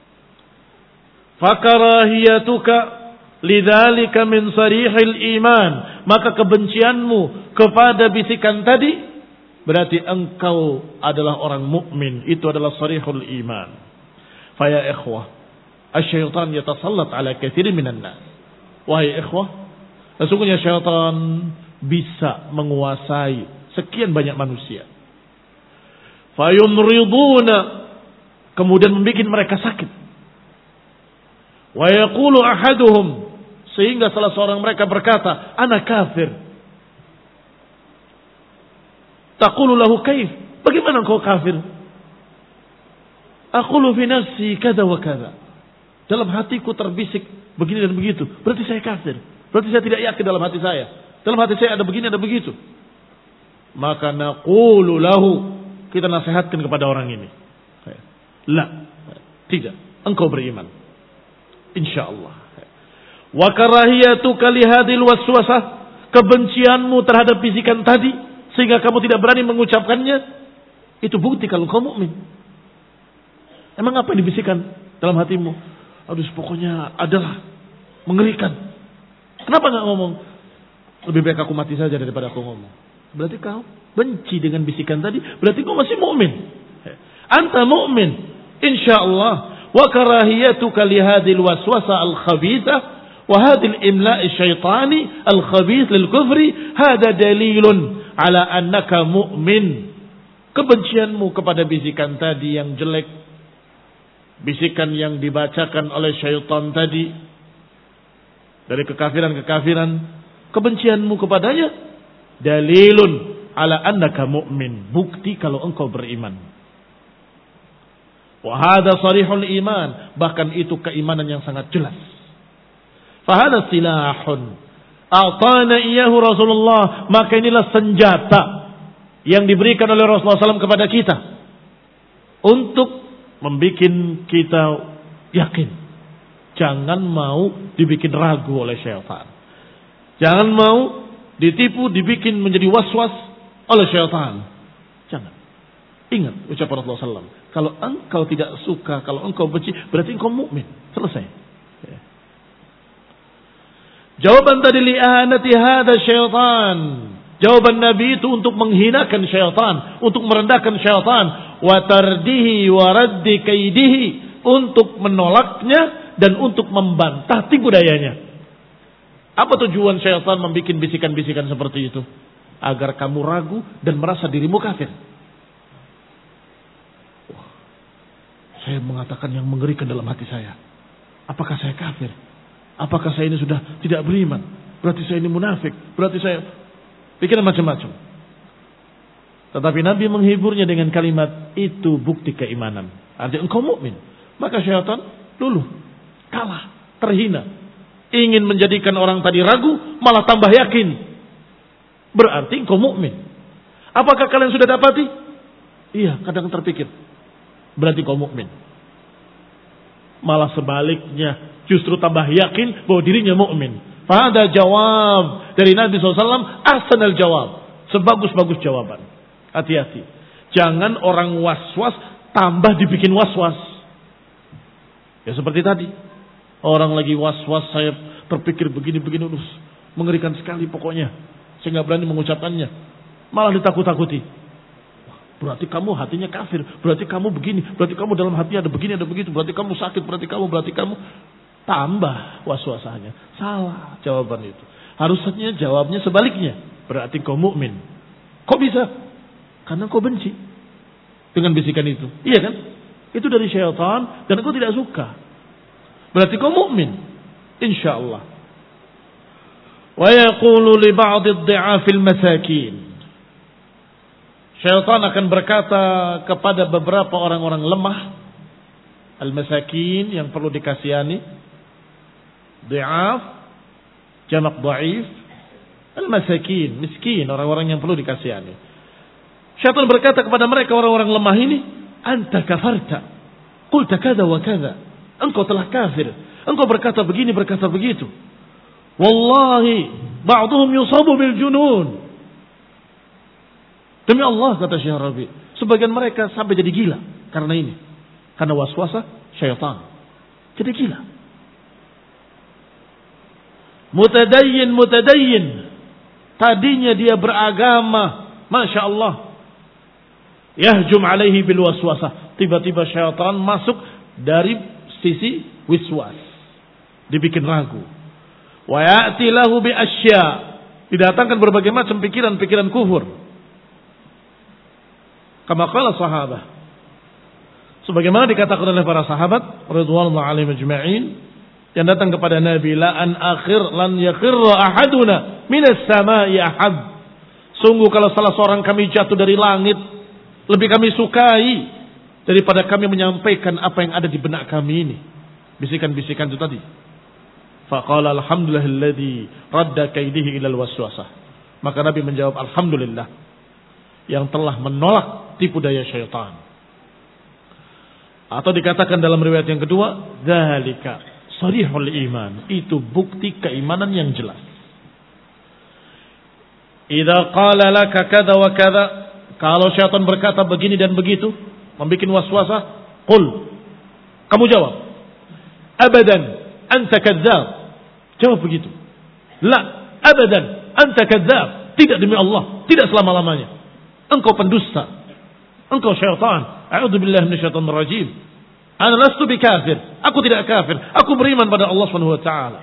Fakarahiyatuka lidzalika min sarihil iman, maka kebencianmu kepada bisikan tadi berarti engkau adalah orang mukmin, itu adalah sarihul iman. Fa ya ikhwah, asy-syaitan yatasallat ala katsirin minan nas. Wahai ikhwah, sesungguhnya syaitan bisa menguasai sekian banyak manusia. Fayumriduna, kemudian membuat mereka sakit. Wa yaqulu ahaduhum, sehingga salah seorang mereka berkata, ana kafir. Taqulu lahu kaif? Bagaimana engkau kafir? Aqulu fi nafsi kada wa kada. Dalam hatiku terbisik begini dan begitu. Berarti saya kafir. Berarti saya tidak yakin dalam hati saya. Dalam hati saya ada begini, ada begitu. Maka naqulu lahu, kita nasihatkan kepada orang ini. La, tidak. Engkau beriman. InsyaAllah. Wa karahiyatuka lihadil waswasah, kebencianmu terhadap bisikan tadi sehingga kamu tidak berani mengucapkannya, itu bukti kalau kau mukmin. Emang apa yang dibisikkan dalam hatimu? Aduh, pokoknya adalah mengerikan. Kenapa nggak ngomong? Lebih baik aku mati saja daripada aku ngomong. Berarti kau benci dengan bisikan tadi, berarti kau masih mukmin. Anta mukmin, insyaallah. Wa karahiyatuka lihadil waswasa al-khabithah wa hadil imla'i syaitani al-khabith lil kufri, hada dalilun ala annaka mu'min. Kebencianmu kepada bisikan tadi yang jelek, bisikan yang dibacakan oleh syaitan tadi dari kekafiran-kekafiran, kebencianmu kepadanya dalilun ala annaka mu'min, bukti kalau engkau beriman. Wa hadha sarihul iman, bahkan itu keimanan yang sangat jelas. Fa hadha silahun a'tana iyyahu Rasulullah, maka inilah senjata yang diberikan oleh Rasulullah shallallahu alaihi wasallam kepada kita untuk membuat kita yakin. Jangan mau dibikin ragu oleh syaitan. Jangan mau ditipu, dibikin menjadi waswas oleh syaitan. Jangan. Ingat ucapan Rasulullah shallallahu alaihi wasallam. Kalau engkau tidak suka, kalau engkau benci, berarti engkau mukmin. Selesai. Ya. Jawaban tadi li'anati hada syaitan. Jawaban Nabi itu untuk menghinakan syaitan, untuk merendahkan syaitan, wa tardihi wa raddi kaidihi, untuk menolaknya dan untuk membantah tipu dayanya. Apa tujuan syaitan membuat bisikan-bisikan seperti itu? Agar kamu ragu dan merasa dirimu kafir. Wah, saya mengatakan yang mengerikan dalam hati saya. Apakah saya kafir? Apakah saya ini sudah tidak beriman? Berarti saya ini munafik. Berarti saya pikiran macam-macam. Tetapi Nabi menghiburnya dengan kalimat itu bukti keimanan. Artinya engkau mukmin. Maka syaitan luluh, kalah, terhina. Ingin menjadikan orang tadi ragu, malah tambah yakin. Berarti engkau mukmin. Apakah kalian sudah dapati? Iya, kadang terpikir. Berarti engkau mukmin. Malah sebaliknya, justru tambah yakin bahwa dirinya mukmin. Pada jawab dari Nabi shallallahu alaihi wasallam, ahsanal jawab, sebagus-bagus jawaban. Hati-hati, jangan orang was-was tambah dibikin was-was. Ya seperti tadi, orang lagi was-was, saya terpikir begini-begini, mengerikan sekali pokoknya, saya nggak berani mengucapkannya, malah ditakut-takuti. Berarti kamu hatinya kafir, berarti kamu begini, berarti kamu dalam hati ada begini, ada begitu, berarti kamu sakit, berarti kamu, berarti kamu. Tambah was-wasannya. Salah jawaban itu. Harusnya jawabnya sebaliknya. Berarti kau mukmin. Kok bisa? Karena kau benci dengan bisikan itu. Iya kan? Itu dari syaitan dan kau tidak suka. Berarti kau mukmin. Insyaallah. Wa yaqulu li ba'd ad-du'afil masakin. Syaitan akan berkata kepada beberapa orang-orang lemah, al-masakin, yang perlu dikasihani. Du'af, jamak dhaif, al-masakin, miskin, orang-orang yang perlu dikasihani. Syaitan berkata kepada mereka, orang-orang lemah ini, anta kafarta, qulta kada wa kada, engkau telah kafir, engkau berkata begini, berkata begitu. Wallahi ba'duhum yusabu bil junun. Demi Allah, kata Syekh Rabi, sebagian mereka sampai jadi gila karena ini, karena waswasa syaitan, jadi gila. Mutadayyin mutadayyin, tadinya dia beragama, masya Allah, yahjum alaihi bil waswasah, tiba-tiba syaitan masuk dari sisi wiswas, dibikin ragu. Wa ya'ti lahu bi asya, didatangkan berbagai macam pikiran-pikiran kufur. Kama qala sahabah. Sebagaimana dikatakan oleh para sahabat radhiyallahu alaihim ajma'in yang datang kepada Nabi, la an akhir lan yakhirra ahaduna minas sama'i ahad. Sungguh kalau salah seorang kami jatuh dari langit, lebih kami sukai daripada kami menyampaikan apa yang ada di benak kami ini. Bisikan-bisikan itu tadi. Faqala alhamdulillahilladzi radda kaidihi ilal waswasah. Maka Nabi menjawab, alhamdulillah yang telah menolak tipu daya syaitan. Atau dikatakan dalam riwayat yang kedua, dzalika sharihul iman. Itu bukti keimanan yang jelas. Idza qala laka kada wa kada, kalau syaitan berkata begini dan begitu, membikin waswasah, qul, kamu jawab, abadan anta kadzdzab. Jawab begitu. La, abadan anta kadzdzab. Tidak demi Allah, tidak selama-lamanya. Engkau pendusta. Engkau syaitan. A'udzubillahi minasyaitonir rajim. Ana lastu bikafir. Aku tidak kafir. Aku beriman pada Allah Subhanahu wa taala.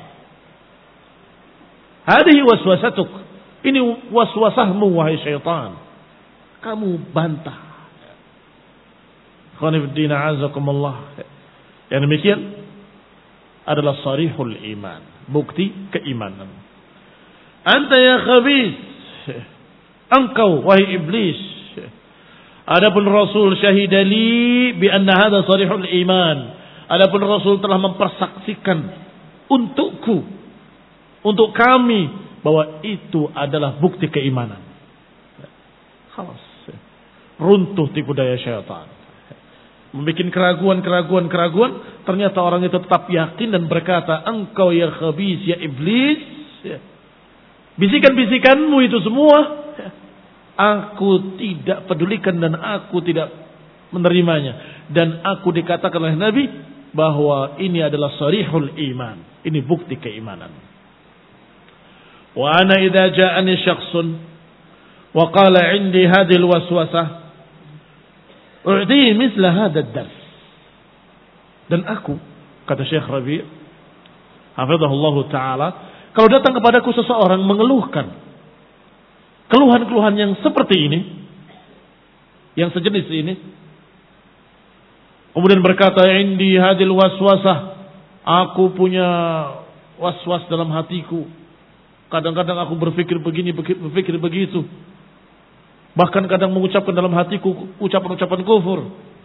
Hadhihi waswasatuk. Ini waswasahmu wahai syaitan. Kamu bantah. Khonifuddin a'azakumullah. Yang demikian adalah sarihul iman. Bukti keimanan. Anta ya khabis. Engkau wahai iblis. Adapun Rasul syahidali bi anna hadha sarihul iman. Adapun Rasul telah mempersaksikan untukku, untuk kami, bahwa itu adalah bukti keimanan. Khalas. Runtuh tipu daya syaitan. Membikin keraguan-keraguan keraguan, ternyata orang itu tetap yakin dan berkata, engkau ya khabis, ya iblis. Bisikan-bisikanmu itu semua aku tidak pedulikan dan aku tidak menerimanya. Dan aku dikatakan oleh Nabi bahwa ini adalah sarihul iman. Ini bukti keimanan. Wa ana idza ja'ani syakhsun wa qala 'indi hadhihi alwaswasah u'tihi mithla hadha ad-dars. Dan aku, kata Syekh Rabi' hafizahullah taala, kalau datang kepadaku seseorang mengeluhkan keluhan-keluhan yang seperti ini, yang sejenis ini, kemudian berkata, indi hadil waswasah, aku punya waswas dalam hatiku, kadang-kadang aku berpikir begini, berpikir begitu, bahkan kadang mengucapkan dalam hatiku ucapan-ucapan kufur.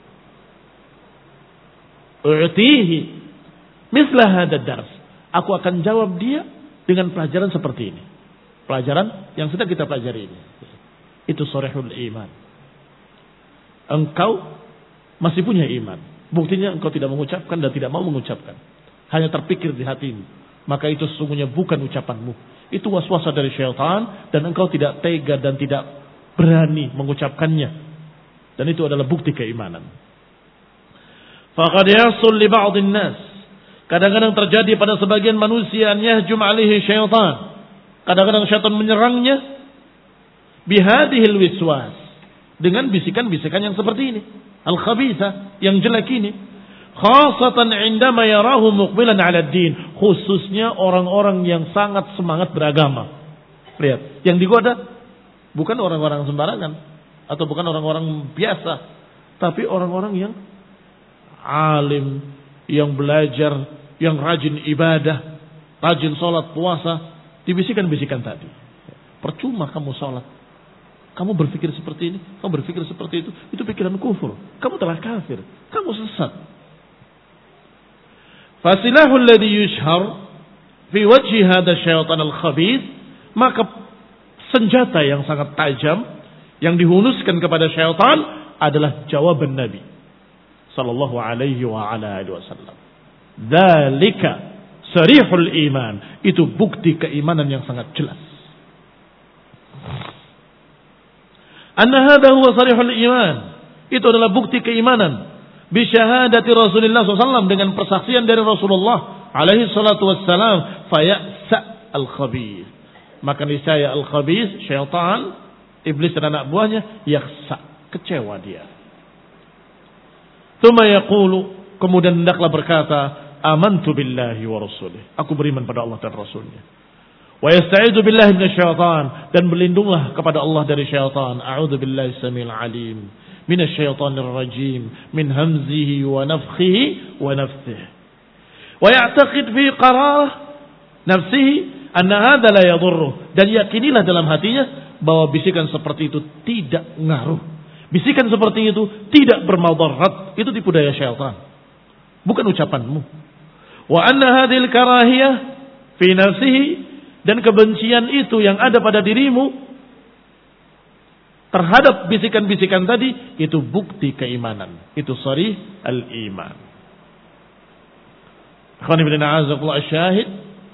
U'tihi mislah hadad dars. Aku akan jawab dia dengan pelajaran seperti ini. Pelajaran yang sedang kita pelajari ini. Itu sarihul iman. Engkau masih punya iman. Buktinya engkau tidak mengucapkan dan tidak mau mengucapkan. Hanya terpikir di hatimu. Maka itu sesungguhnya bukan ucapanmu. Itu waswasa dari syaitan. Dan engkau tidak tega dan tidak berani mengucapkannya. Dan itu adalah bukti keimanan. Faqad yasul li ba'dhin nas. Kadang-kadang terjadi pada sebagian manusia an yahjum alaihi syaitan. Kadang-kadang syaitan menyerangnya bihadihil wiswas, dengan bisikan-bisikan yang seperti ini, al-khabitha, yang jelek ini. Khasatan indama yarahu muqbilan 'ala ad-din, khususnya orang-orang yang sangat semangat beragama. Lihat, yang digoda bukan orang-orang sembarangan atau bukan orang-orang biasa, tapi orang-orang yang alim, yang belajar, yang rajin ibadah, rajin sholat puasa. Dibisikan-bisikan tadi, percuma kamu sholat, kamu berpikir seperti ini, kamu berpikir seperti itu, itu pikiran kufur, kamu telah kafir, kamu sesat. Fasilahul ladzi yushhar fi wajhi hadha syaitan al-khabith, maka senjata yang sangat tajam yang dihunuskan kepada syaitan adalah jawaban Nabi sallallahu alaihi wa ala alihi wasallam. Dzalika sarihul iman, itu bukti keimanan yang sangat jelas. Anna hadha huwa sarihul iman, itu adalah bukti keimanan. Bi syahadati Rasulullah sallallahu alaihi wasallam, dengan persaksian dari Rasulullah alaihi salatu wassalam, fayasa al-khabith, maka niscaya al-khabith, syaitan, iblis dan anak buahnya, yaksa, kecewa dia. Tsumma yaqulu, kemudian hendaklah berkata, amantu billahi wa rasulih, aku beriman pada Allah dan Rasulnya. Wa yasta'idu billahi minasyaitan, dan berlindunglah kepada Allah dari syaitan. A'udzu billahi samil alim minasyaitonir rajim min hamzihi wa nafthihi wa nafthihi wa ya'taqid fi qararah nafsihi anna hadha la yadurruh, dan yakinilah dalam hatinya bahwa bisikan seperti itu tidak ngaruh, bisikan seperti itu tidak bermadarat, itu tipu daya syaitan, bukan ucapanmu. Wa anna hadhil karahiyah fi nafsihi, dan kebencian itu yang ada pada dirimu terhadap bisikan-bisikan tadi, itu bukti keimanan, itu sharih al-iman. Akhwan ibn a'azakullah, syahid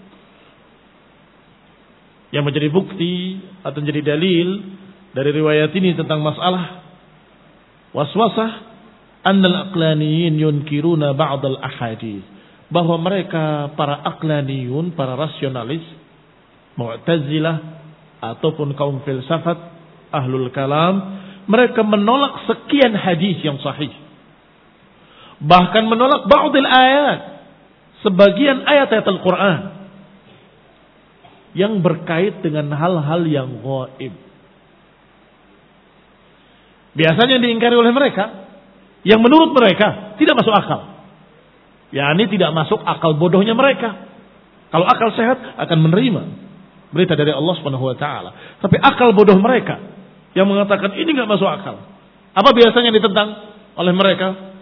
yang menjadi bukti atau menjadi dalil dari riwayat ini tentang masalah waswasah, annal aqlaniyin yunkiruna ba'd al-ahadits, bahwa mereka para aqlaniyun, para rasionalis, Mu'tazilah ataupun kaum filsafat, ahlul kalam, mereka menolak sekian hadis yang sahih, bahkan menolak ba'dil ayat, sebagian ayat-ayat Al-Quran yang berkait dengan hal-hal yang gaib. Biasanya diingkari oleh mereka yang menurut mereka tidak masuk akal. yakni tidak masuk akal bodohnya mereka. Kalau akal sehat akan menerima berita dari Allah Subhanahu wa taala. Tapi akal bodoh mereka yang mengatakan ini enggak masuk akal. Apa biasanya ditentang oleh mereka?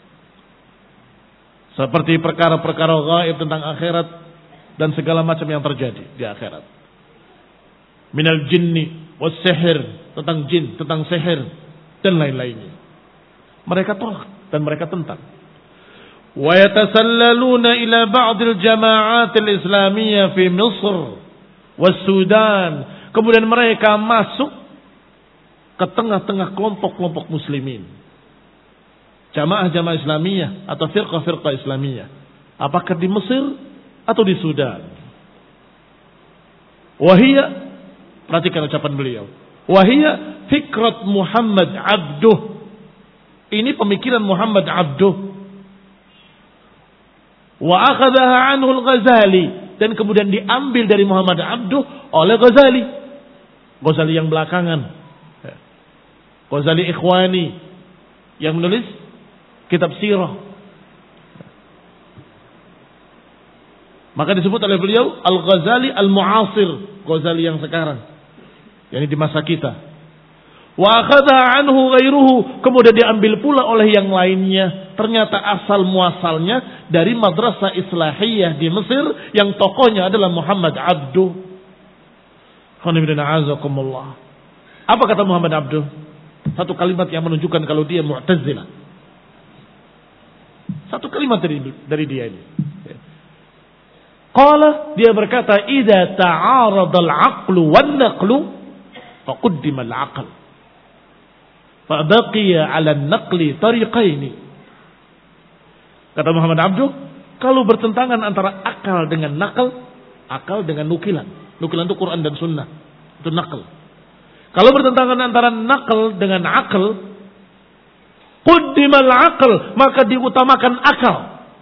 Seperti perkara-perkara gaib tentang akhirat dan segala macam yang terjadi di akhirat. Minal jinni was sihir, tentang jin, tentang sihir dan lain-lainnya. Mereka tolak dan mereka tentang. Wa yatasallaluna ila ba'dil jama'at al-islamiyah fi Misr was Sudan. Kemudian mereka masuk ke tengah-tengah kelompok-kelompok muslimin. Jamaah-jamaah Islamiyah atau firqah-firqah Islamiyah. Apakah di Mesir atau di Sudan? Wahia, perhatikan ucapan beliau. Wahia fikrat Muhammad Abduh. Ini pemikiran Muhammad Abduh. Wa akhadhaha anhu al-Ghazali, dan kemudian diambil dari Muhammad Abduh oleh Ghazali. Ghazali yang belakangan. Ghazali Ikhwani yang menulis kitab sirah. Maka disebut oleh beliau Al-Ghazali Al-Mu'asir, Ghazali yang sekarang, yakni di masa kita. Wa akhadha anhu ghairuhu, kemudian diambil pula oleh yang lainnya. Ternyata asal muasalnya dari madrasah Islahiyah di Mesir yang tokohnya adalah Muhammad Abduh. Apa kata Muhammad Abduh? Satu kalimat yang menunjukkan kalau dia Mu'tazilah. Satu kalimat dari dari dia ini. Qala, dia berkata, "Idza ta'arada al-'aqlu wan-naqlu faqaddima al-'aql. Fa baqiya 'ala an-naqli tariqaini." Kata Muhammad Abduh, kalau bertentangan antara akal dengan nakal, akal dengan nukilan. Nukilan itu Quran dan Sunnah. Itu nakal. Kalau bertentangan antara nakal dengan akal, quddimal aql, maka diutamakan akal.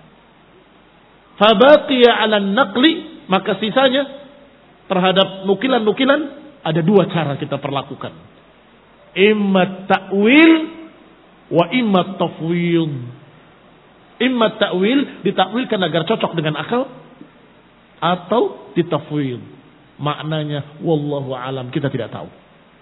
Fabaqiya 'ala naqli, maka sisanya terhadap nukilan-nukilan ada dua cara kita perlakukan. Imma ta'wil wa imma tafwid. Imma ta'wil, ditakwilkan agar cocok dengan akal, atau ditafwid. Maknanya wallahu alam, kita tidak tahu.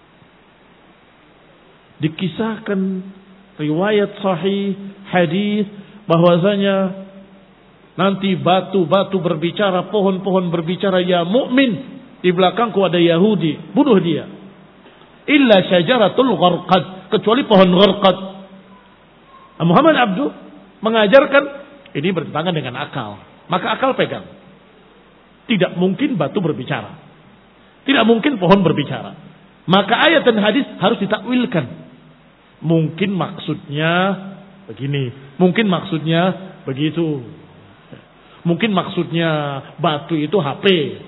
Dikisahkan riwayat sahih hadis bahwasanya nanti batu-batu berbicara, pohon-pohon berbicara, ya mukmin, di belakangku ada Yahudi, bunuh dia. Illa syajaratul gharqad, kecuali pohon gharqad. Muhammad Abduh mengajarkan ini bertentangan dengan akal, maka akal pegang. Tidak mungkin batu berbicara, tidak mungkin pohon berbicara, maka ayat dan hadis harus ditakwilkan. Mungkin maksudnya begini, mungkin maksudnya begitu, mungkin maksudnya batu itu H P,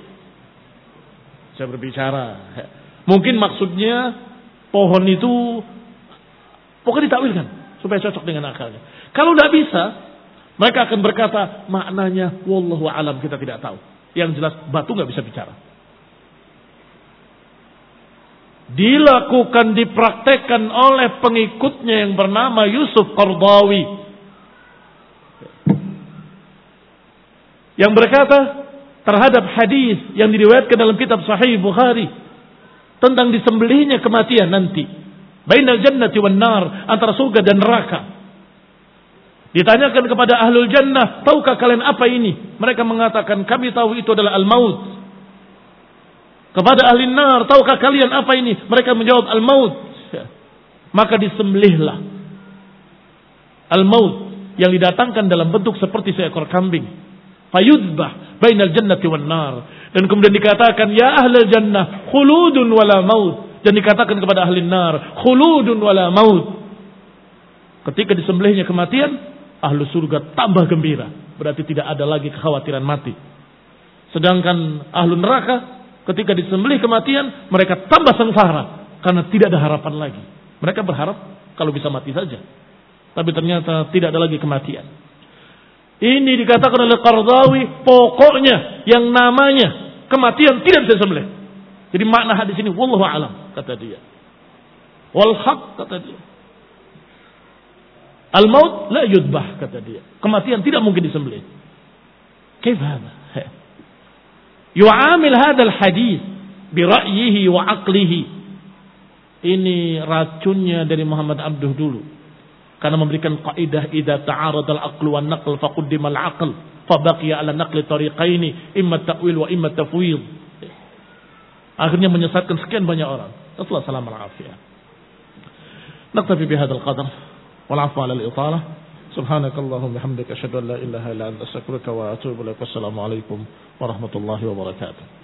saya berbicara. Mungkin maksudnya pohon itu, pokoknya ditakwilkan supaya cocok dengan akalnya. Kalau tidak bisa, mereka akan berkata maknanya wallahu alam, kita tidak tahu. Yang jelas batu nggak bisa bicara. dilakukan, dipraktekkan oleh pengikutnya yang bernama Yusuf Qaradawi, yang berkata terhadap hadis yang diriwayatkan dalam kitab Sahih Bukhari tentang disembelihnya kematian nanti, bainal jannati wan nar, antara surga dan neraka. Ditanyakan kepada ahlul jannah, tahukah kalian apa ini? Mereka mengatakan, kami tahu itu adalah al-maut. Kepada ahli nar, tahukah kalian apa ini? Mereka menjawab al-maut. Maka disembelihlah al-maut yang didatangkan dalam bentuk seperti seekor kambing. Fayudbah bainal jannati wan nar. Dan kemudian dikatakan, ya ahlul jannah, khuludun wala maut. Dan dikatakan kepada ahli nar, khuludun wala maut. Ketika disembelihnya kematian, ahlu surga tambah gembira. Berarti tidak ada lagi kekhawatiran mati. Sedangkan ahlu neraka, ketika disembelih kematian, mereka tambah sengsara. Karena tidak ada harapan lagi. Mereka berharap kalau bisa mati saja. Tapi ternyata tidak ada lagi kematian. Ini dikatakan oleh Qaradawi, pokoknya yang namanya kematian tidak bisa disembelih. Jadi makna hadis ini, wallahu a'lam, kata dia. Wal haq, kata dia. Al-maut la yudbah, kata dia. Kematian tidak mungkin disembelih. Kaif hada? Yu'amil hadal hadis bi ra'yihi wa aqlihi. Ini racunnya dari Muhammad Abduh dulu. Karena memberikan kaidah idza ta'arada al-aqlu wan naql faqaddima al-aql fa baqiya ala naqli tariqaini imma ta'wil wa imma tafwid. Akhirnya menyesatkan sekian banyak orang. Sallallahu alaihi wasallam. Naktafi bihadzal qadar. والعفو على الإطالة سبحانك اللهم وبحمدك أشهد أن لا إله إلا أنت أستغفرك وأتوب إليك والسلام عليكم ورحمة الله وبركاته.